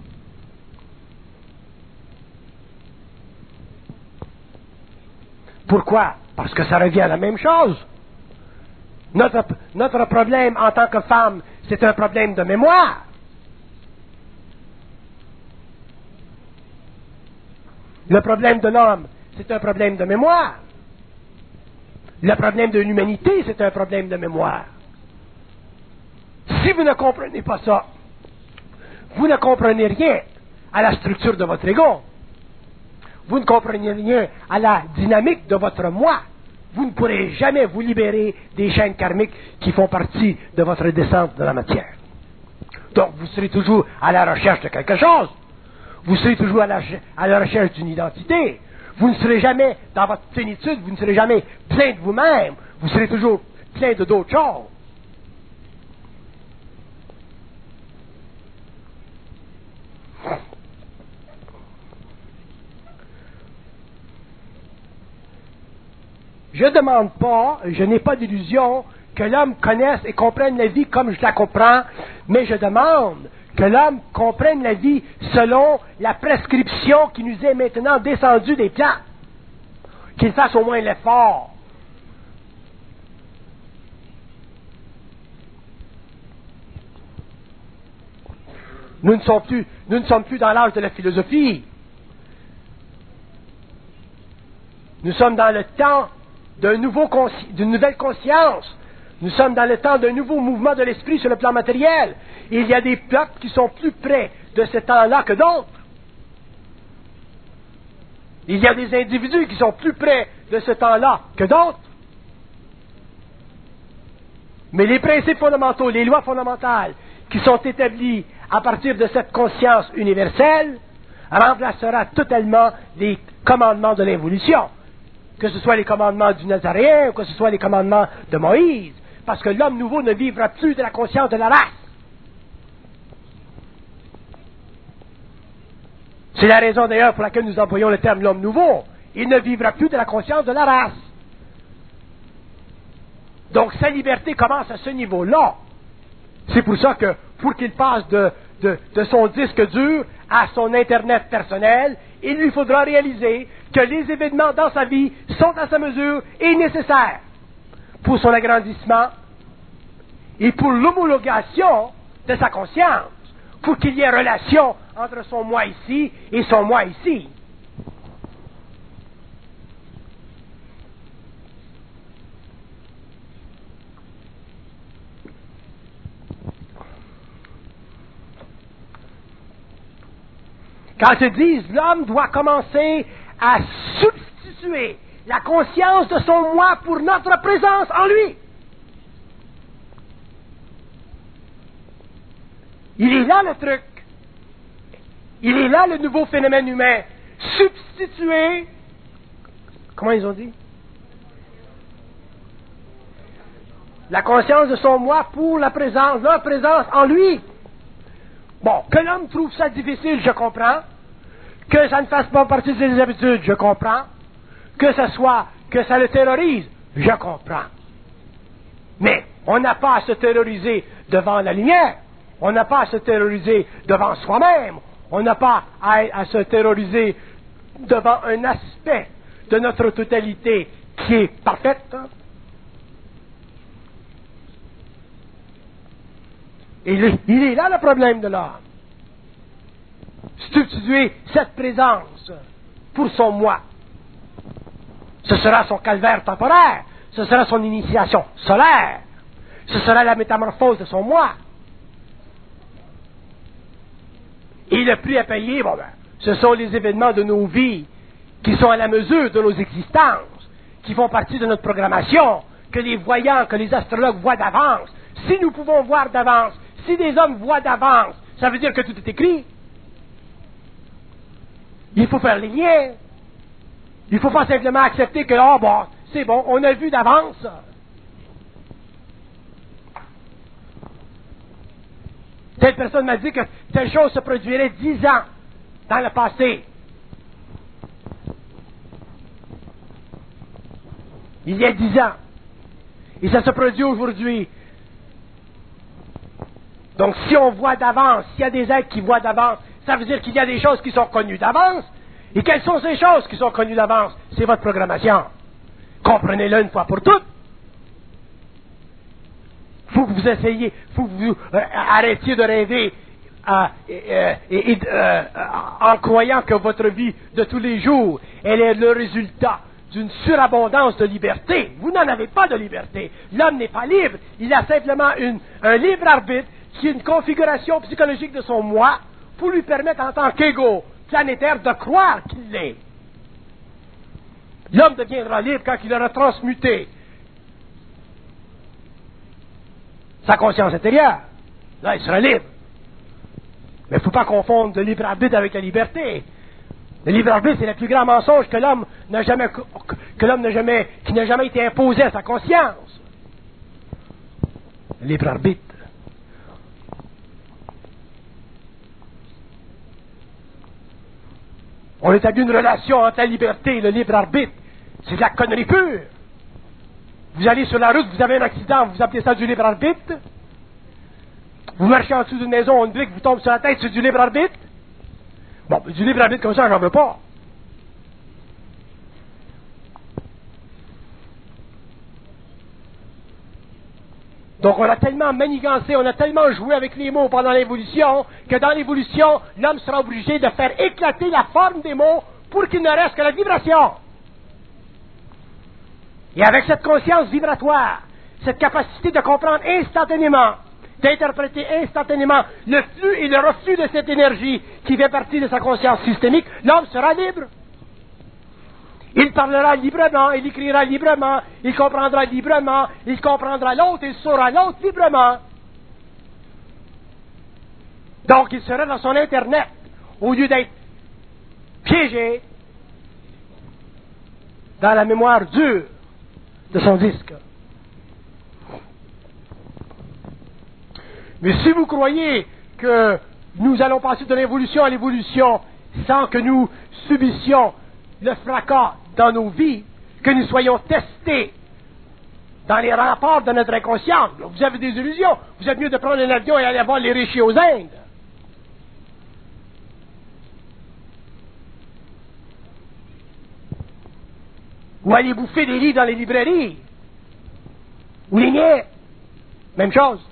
Pourquoi? Parce que ça revient à la même chose. Notre, notre problème en tant que femme, c'est un problème de mémoire. Le problème de l'homme, c'est un problème de mémoire. Le problème de l'humanité, c'est un problème de mémoire. Si vous ne comprenez pas ça, vous ne comprenez rien à la structure de votre ego. Vous ne comprenez rien à la dynamique de votre moi. Vous ne pourrez jamais vous libérer des chaînes karmiques qui font partie de votre descente de la matière. Donc, vous serez toujours à la recherche de quelque chose. Vous serez toujours à la, à la recherche d'une identité. Vous ne serez jamais dans votre plénitude, vous ne serez jamais plein de vous-même. Vous serez toujours plein de d'autres choses. Je ne demande pas, je n'ai pas d'illusion que l'homme connaisse et comprenne la vie comme je la comprends, mais je demande que l'homme comprenne la vie selon la prescription qui nous est maintenant descendue des plans. Qu'il fasse au moins l'effort. Nous ne sommes plus, nous ne sommes plus dans l'âge de la philosophie. Nous sommes dans le temps d'un nouveau consci, d'une nouvelle conscience. Nous sommes dans le temps d'un nouveau mouvement de l'esprit sur le plan matériel. Et il y a des peuples qui sont plus près de ce temps-là que d'autres. Il y a des individus qui sont plus près de ce temps-là que d'autres. Mais les principes fondamentaux, les lois fondamentales qui sont établies à partir de cette conscience universelle remplacera totalement les commandements de l'évolution. Que ce soit les commandements du Nazaréen ou que ce soit les commandements de Moïse. Parce que l'homme nouveau ne vivra plus de la conscience de la race. C'est la raison d'ailleurs pour laquelle nous employons le terme l'homme nouveau. Il ne vivra plus de la conscience de la race. Donc sa liberté commence à ce niveau-là. C'est pour ça que pour qu'il passe de, de, de son disque dur à son Internet personnel, il lui faudra réaliser que les événements dans sa vie sont à sa mesure et nécessaires pour son agrandissement et pour l'homologation de sa conscience, pour qu'il y ait relation entre son moi ici et son moi ici. Quand ils disent l'homme doit commencer à substituer la conscience de son moi pour notre présence en lui. Il est là le truc. Il est là le nouveau phénomène humain. Substituer, comment ils ont dit? La conscience de son moi pour la présence, leur présence en lui. Bon, que l'homme trouve ça difficile, je comprends. Que ça ne fasse pas partie de ses habitudes, je comprends. Que ça soit, que ça le terrorise, je comprends. Mais on n'a pas à se terroriser devant la lumière. On n'a pas à se terroriser devant soi-même. On n'a pas à, à se terroriser devant un aspect de notre totalité qui est parfaite. Hein? Il est, il est là le problème de l'homme. Substituer cette présence pour son moi. Ce sera son calvaire temporaire. Ce sera son initiation solaire. Ce sera la métamorphose de son moi. Et le prix à payer, bon ben, ce sont les événements de nos vies qui sont à la mesure de nos existences, qui font partie de notre programmation, que les voyants, que les astrologues voient d'avance. Si nous pouvons voir d'avance, si des hommes voient d'avance, ça veut dire que tout est écrit. Il faut faire les liens. Il ne faut pas simplement accepter que, oh bon, c'est bon, on a vu d'avance. Telle personne m'a dit que telle chose se produirait dix ans dans le passé. Il y a dix ans. Et ça se produit aujourd'hui. Donc, si on voit d'avance, s'il y a des êtres qui voient d'avance, ça veut dire qu'il y a des choses qui sont connues d'avance. Et quelles sont ces choses qui sont connues d'avance? C'est votre programmation. Comprenez-le une fois pour toutes. Il faut que vous essayiez, il faut que vous euh, arrêtiez de rêver euh, euh, et, et, euh, en croyant que votre vie de tous les jours, elle est le résultat d'une surabondance de liberté. Vous n'en avez pas de liberté. L'homme n'est pas libre. Il a simplement une, un libre arbitre qui est une configuration psychologique de son moi pour lui permettre en tant qu'égo planétaire de croire qu'il l'est. L'homme deviendra libre quand il aura transmuté sa conscience intérieure. Là, il sera libre. Mais il ne faut pas confondre le libre arbitre avec la liberté. Le libre arbitre, c'est le plus grand mensonge que l'homme n'a jamais, que l'homme n'a jamais, qui n'a jamais été imposé à sa conscience. Le libre arbitre. On établit une relation entre la liberté et le libre arbitre. C'est de la connerie pure. Vous allez sur la route, vous avez un accident, vous appelez ça du libre arbitre. Vous marchez en dessous d'une maison, une brique vous tombe sur la tête, c'est du libre arbitre. Bon, du libre arbitre comme ça, j'en veux pas. Donc on a tellement manigancé, on a tellement joué avec les mots pendant l'évolution, que dans l'évolution, l'homme sera obligé de faire éclater la forme des mots pour qu'il ne reste que la vibration. Et avec cette conscience vibratoire, cette capacité de comprendre instantanément, d'interpréter instantanément le flux et le reflux de cette énergie qui fait partie de sa conscience systémique, l'homme sera libre. Il parlera librement, il écrira librement, il comprendra librement, il comprendra l'autre, il saura l'autre librement. Donc il sera dans son Internet, au lieu d'être piégé dans la mémoire dure de son disque. Mais si vous croyez que nous allons passer de l'évolution à l'évolution sans que nous subissions le fracas dans nos vies, que nous soyons testés dans les remparts de notre inconscience, vous avez des illusions. Vous êtes mieux de prendre un avion et aller voir les riches aux Indes. Ou aller bouffer des livres dans les librairies. Ou les niais. Même chose.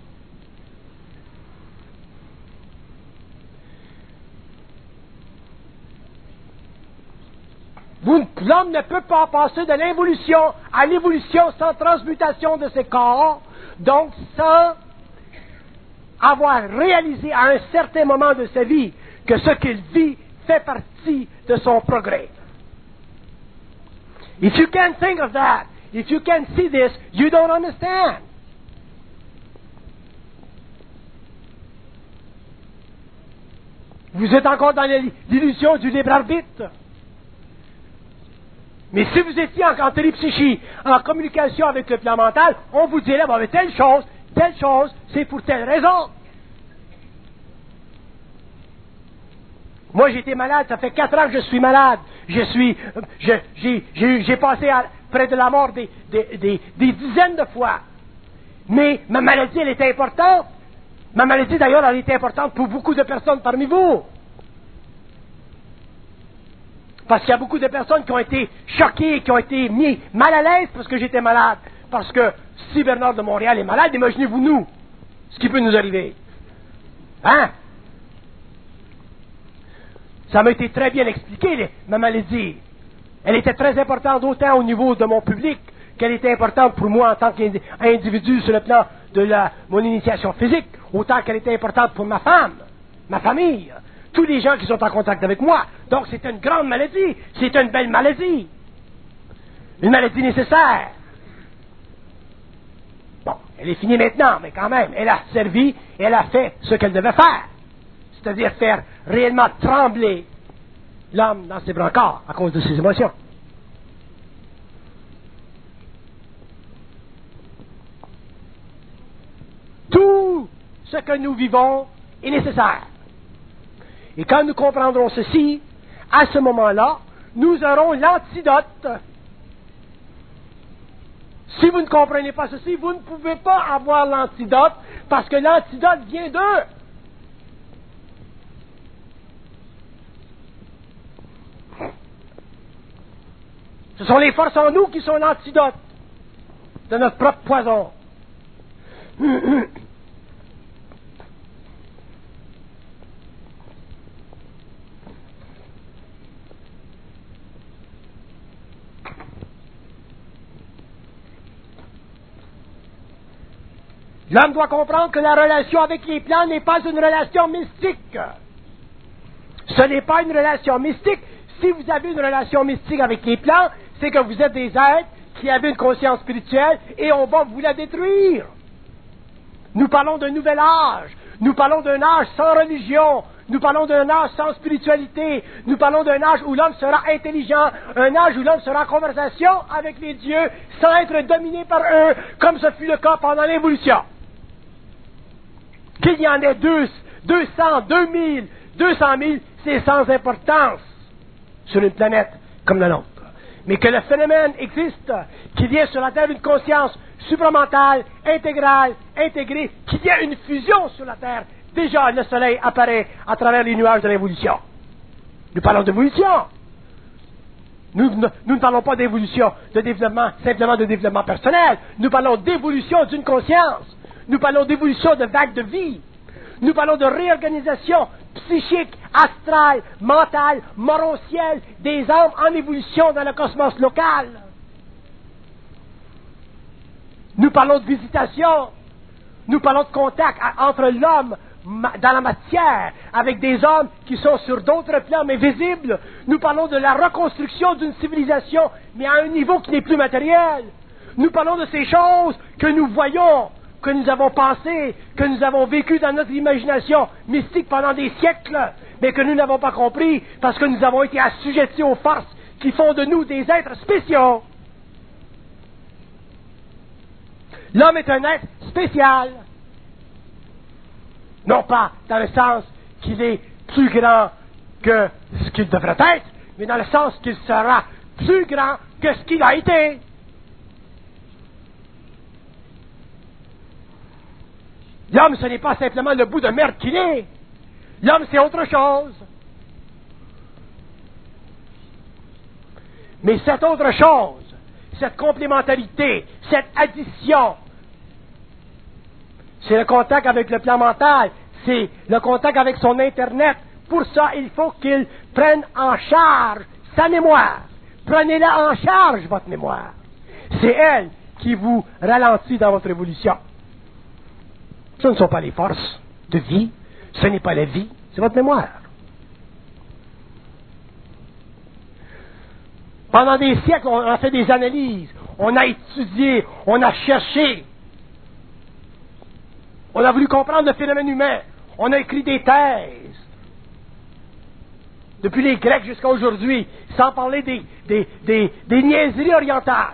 Vous, l'homme ne peut pas passer de l'involution à l'évolution sans transmutation de ses corps, donc sans avoir réalisé à un certain moment de sa vie que ce qu'il vit fait partie de son progrès. If you can't think of that, if you can't see this, you don't understand. Vous êtes encore dans l'illusion du libre arbitre. Mais si vous étiez en, en télépsychie, en communication avec le plan mental, on vous dirait, bon, mais telle chose, telle chose, c'est pour telle raison. Moi, j'ai été malade, ça fait quatre ans que je suis malade. Je suis, je, j'ai, j'ai, j'ai passé à, près de la mort des, des, des, des dizaines de fois. Mais ma maladie, elle était importante. Ma maladie, d'ailleurs, elle était importante pour beaucoup de personnes parmi vous. Parce qu'il y a beaucoup de personnes qui ont été choquées, qui ont été mis mal à l'aise parce que j'étais malade. Parce que si Bernard de Montréal est malade, imaginez-vous nous, ce qui peut nous arriver. Hein? Ça m'a été très bien expliqué, les, ma maladie. Elle était très importante autant au niveau de mon public qu'elle était importante pour moi en tant qu'individu sur le plan de la, mon initiation physique, autant qu'elle était importante pour ma femme, ma famille. Tous les gens qui sont en contact avec moi. Donc c'est une grande maladie. C'est une belle maladie. Une maladie nécessaire. Bon, elle est finie maintenant, mais quand même, elle a servi, elle a fait ce qu'elle devait faire. C'est-à-dire faire réellement trembler l'homme dans ses brancards à cause de ses émotions. ce que nous vivons est nécessaire. Et quand nous comprendrons ceci, à ce moment-là, nous aurons l'antidote. Si vous ne comprenez pas ceci, vous ne pouvez pas avoir l'antidote, parce que l'antidote vient d'eux. Ce sont les forces en nous qui sont l'antidote de notre propre poison. L'homme doit comprendre que la relation avec les plantes n'est pas une relation mystique. Ce n'est pas une relation mystique. Si vous avez une relation mystique avec les plantes, c'est que vous êtes des êtres qui avez une conscience spirituelle et on va vous la détruire. Nous parlons d'un nouvel âge. Nous parlons d'un âge sans religion. Nous parlons d'un âge sans spiritualité. Nous parlons d'un âge où l'homme sera intelligent. Un âge où l'homme sera en conversation avec les dieux sans être dominé par eux, comme ce fut le cas pendant l'évolution. Qu'il y en ait deux, deux cents, deux mille, deux cent mille, c'est sans importance sur une planète comme la nôtre. Mais que le phénomène existe, qu'il y ait sur la Terre une conscience supramentale, intégrale, intégrée, qu'il y ait une fusion sur la Terre. Déjà, le Soleil apparaît à travers les nuages de l'évolution. Nous parlons d'évolution. Nous, nous ne parlons pas d'évolution, de développement, simplement de développement personnel. Nous parlons d'évolution d'une conscience. Nous parlons d'évolution de vagues de vie. Nous parlons de réorganisation psychique, astrale, mentale, morontielle des âmes en évolution dans le cosmos local. Nous parlons de visitation. Nous parlons de contact entre l'homme dans la matière avec des hommes qui sont sur d'autres plans mais visibles. Nous parlons de la reconstruction d'une civilisation mais à un niveau qui n'est plus matériel. Nous parlons de ces choses que nous voyons, que nous avons pensé, que nous avons vécu dans notre imagination mystique pendant des siècles, mais que nous n'avons pas compris parce que nous avons été assujettis aux forces qui font de nous des êtres spéciaux. L'homme est un être spécial. Non pas dans le sens qu'il est plus grand que ce qu'il devrait être, mais dans le sens qu'il sera plus grand que ce qu'il a été. L'homme, ce n'est pas simplement le bout de merde qu'il est. L'homme, c'est autre chose. Mais cette autre chose, cette complémentarité, cette addition, c'est le contact avec le plan mental, c'est le contact avec son Internet. Pour ça, il faut qu'il prenne en charge sa mémoire. Prenez-la en charge, votre mémoire. C'est elle qui vous ralentit dans votre évolution. Ce ne sont pas les forces de vie, ce n'est pas la vie, c'est votre mémoire. Pendant des siècles, on a fait des analyses, on a étudié, on a cherché, on a voulu comprendre le phénomène humain, on a écrit des thèses, depuis les Grecs jusqu'à aujourd'hui, sans parler des, des, des, des niaiseries orientales.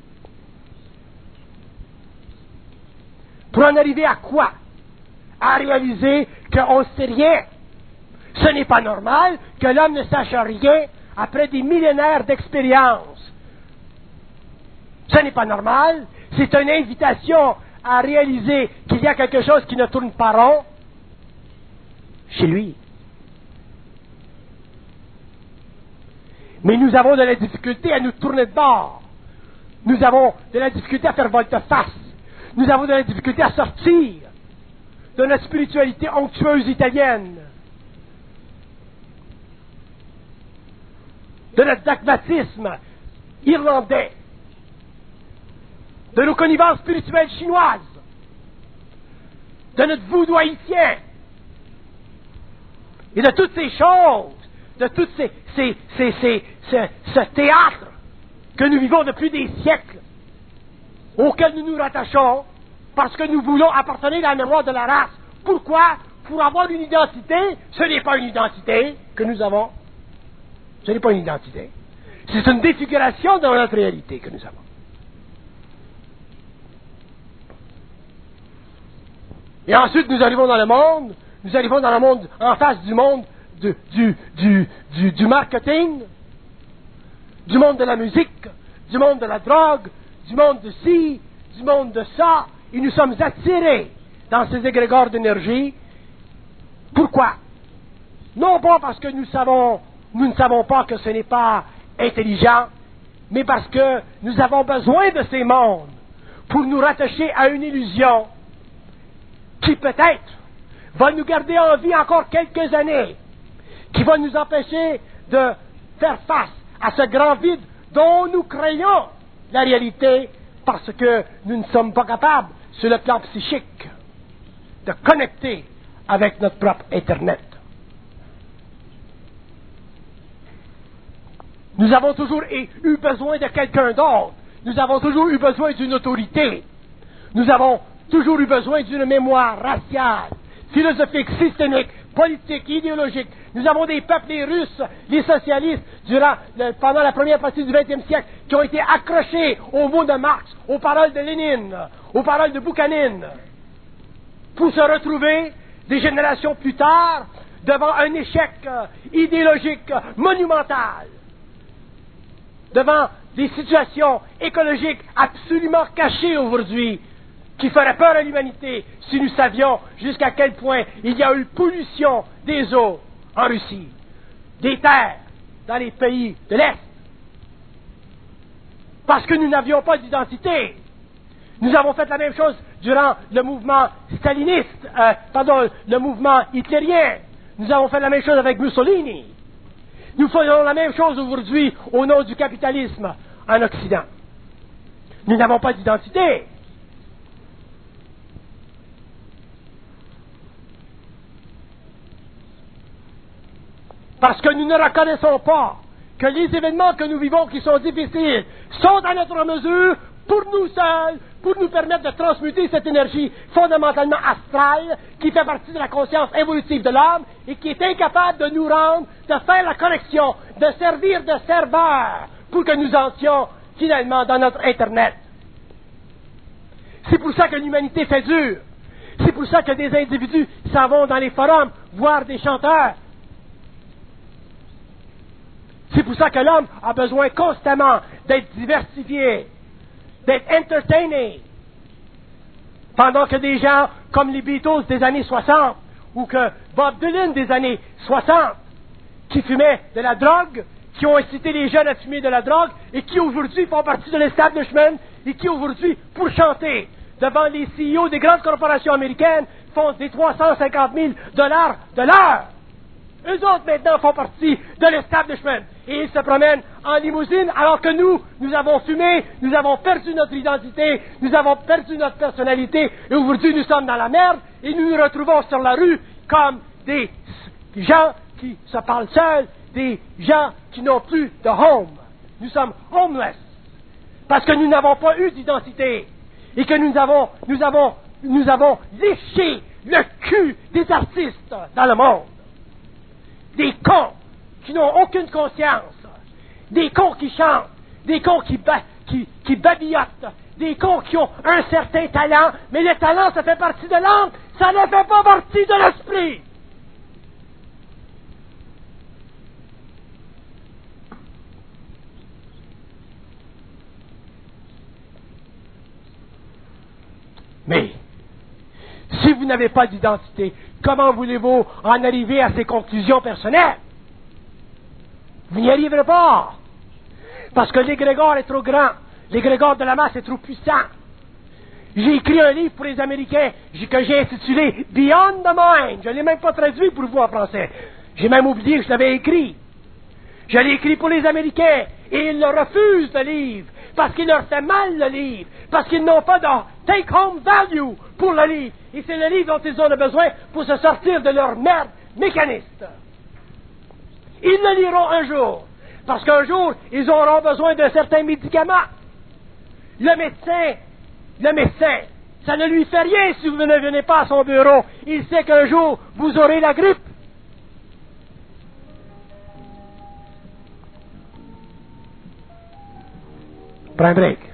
Pour en arriver à quoi? À réaliser qu'on ne sait rien. Ce n'est pas normal que l'homme ne sache rien après des millénaires d'expérience. Ce n'est pas normal. C'est une invitation à réaliser qu'il y a quelque chose qui ne tourne pas rond chez lui. Mais nous avons de la difficulté à nous tourner de bord. Nous avons de la difficulté à faire volte-face. Nous avons de la difficulté à sortir de notre spiritualité onctueuse italienne, de notre dogmatisme irlandais, de nos connivences spirituelles chinoises, de notre voodoo haïtien, et de toutes ces choses, de tout ces, ces, ces, ces, ce, ce théâtre que nous vivons depuis des siècles, auquel nous nous rattachons, parce que nous voulons appartenir à la mémoire de la race. Pourquoi? Pour avoir une identité. Ce n'est pas une identité que nous avons. Ce n'est pas une identité. C'est une défiguration de notre réalité que nous avons. Et ensuite, nous arrivons dans le monde, nous arrivons dans le monde, en face du monde de, du, du, du, du marketing, du monde de la musique, du monde de la drogue, du monde de ci, du monde de ça, et nous sommes attirés dans ces égrégores d'énergie. Pourquoi? Non pas parce que nous savons, nous ne savons pas que ce n'est pas intelligent, mais parce que nous avons besoin de ces mondes pour nous rattacher à une illusion qui peut-être va nous garder en vie encore quelques années, qui va nous empêcher de faire face à ce grand vide dont nous craignons la réalité parce que nous ne sommes pas capables, sur le plan psychique, de connecter avec notre propre Internet. Nous avons toujours eu besoin de quelqu'un d'autre. Nous avons toujours eu besoin d'une autorité. Nous avons toujours eu besoin d'une mémoire raciale, philosophique, systémique, politique, idéologique. Nous avons des peuples, les Russes, les socialistes, durant, le, pendant la première partie du vingtième siècle, qui ont été accrochés aux mots de Marx, aux paroles de Lénine, aux paroles de Boukhanine, pour se retrouver des générations plus tard devant un échec idéologique monumental, devant des situations écologiques absolument cachées aujourd'hui, qui feraient peur à l'humanité si nous savions jusqu'à quel point il y a eu pollution des eaux en Russie, des terres dans les pays de l'Est, parce que nous n'avions pas d'identité. Nous avons fait la même chose durant le mouvement staliniste, euh, pardon, le mouvement hitlérien. Nous avons fait la même chose avec Mussolini. Nous faisons la même chose aujourd'hui au nom du capitalisme en Occident. Nous n'avons pas d'identité. Parce que nous ne reconnaissons pas que les événements que nous vivons qui sont difficiles sont à notre mesure pour nous seuls, pour nous permettre de transmuter cette énergie fondamentalement astrale qui fait partie de la conscience évolutive de l'homme et qui est incapable de nous rendre, de faire la connexion, de servir de serveur pour que nous entrions finalement dans notre Internet. C'est pour ça que l'humanité fait dur. C'est pour ça que des individus s'en vont dans les forums voir des chanteurs. C'est pour ça que l'homme a besoin constamment d'être diversifié, d'être entertainé. Pendant que des gens comme les Beatles des années soixante, ou que Bob Dylan des années soixante, qui fumaient de la drogue, qui ont incité les jeunes à fumer de la drogue, et qui aujourd'hui font partie de l'establishment, et qui aujourd'hui, pour chanter devant les C E O des grandes corporations américaines, font des trois cent cinquante mille dollars de l'heure. Eux autres, maintenant, font partie de l'establishment. Et ils se promènent en limousine, alors que nous, nous avons fumé, nous avons perdu notre identité, nous avons perdu notre personnalité, et aujourd'hui, nous sommes dans la merde, et nous nous retrouvons sur la rue comme des gens qui se parlent seuls, des gens qui n'ont plus de home. Nous sommes homeless. Parce que nous n'avons pas eu d'identité. Et que nous avons, nous avons, nous avons léché le cul des artistes dans le monde. Des cons qui n'ont aucune conscience, des cons qui chantent, des cons qui, ba- qui, qui babillotent, des cons qui ont un certain talent, mais le talent, ça fait partie de l'âme, ça ne fait pas partie de l'esprit. Mais, si vous n'avez pas d'identité, comment voulez-vous en arriver à ces conclusions personnelles? Vous n'y arriverez pas. Parce que l'égrégore est trop grand. L'égrégore de la masse est trop puissant. J'ai écrit un livre pour les Américains que j'ai intitulé Beyond the Mind. Je ne l'ai même pas traduit pour vous en français. J'ai même oublié que je l'avais écrit. Je l'ai écrit pour les Américains. Et ils le refusent, le livre. Parce qu'il leur fait mal, le livre. Parce qu'ils n'ont pas de take-home value pour le livre. Et c'est le livre dont ils ont besoin pour se sortir de leur merde mécaniste. Ils le liront un jour. Parce qu'un jour, ils auront besoin de certains médicaments. Le médecin, le médecin, ça ne lui fait rien si vous ne venez pas à son bureau. Il sait qu'un jour, vous aurez la grippe. Prends un break.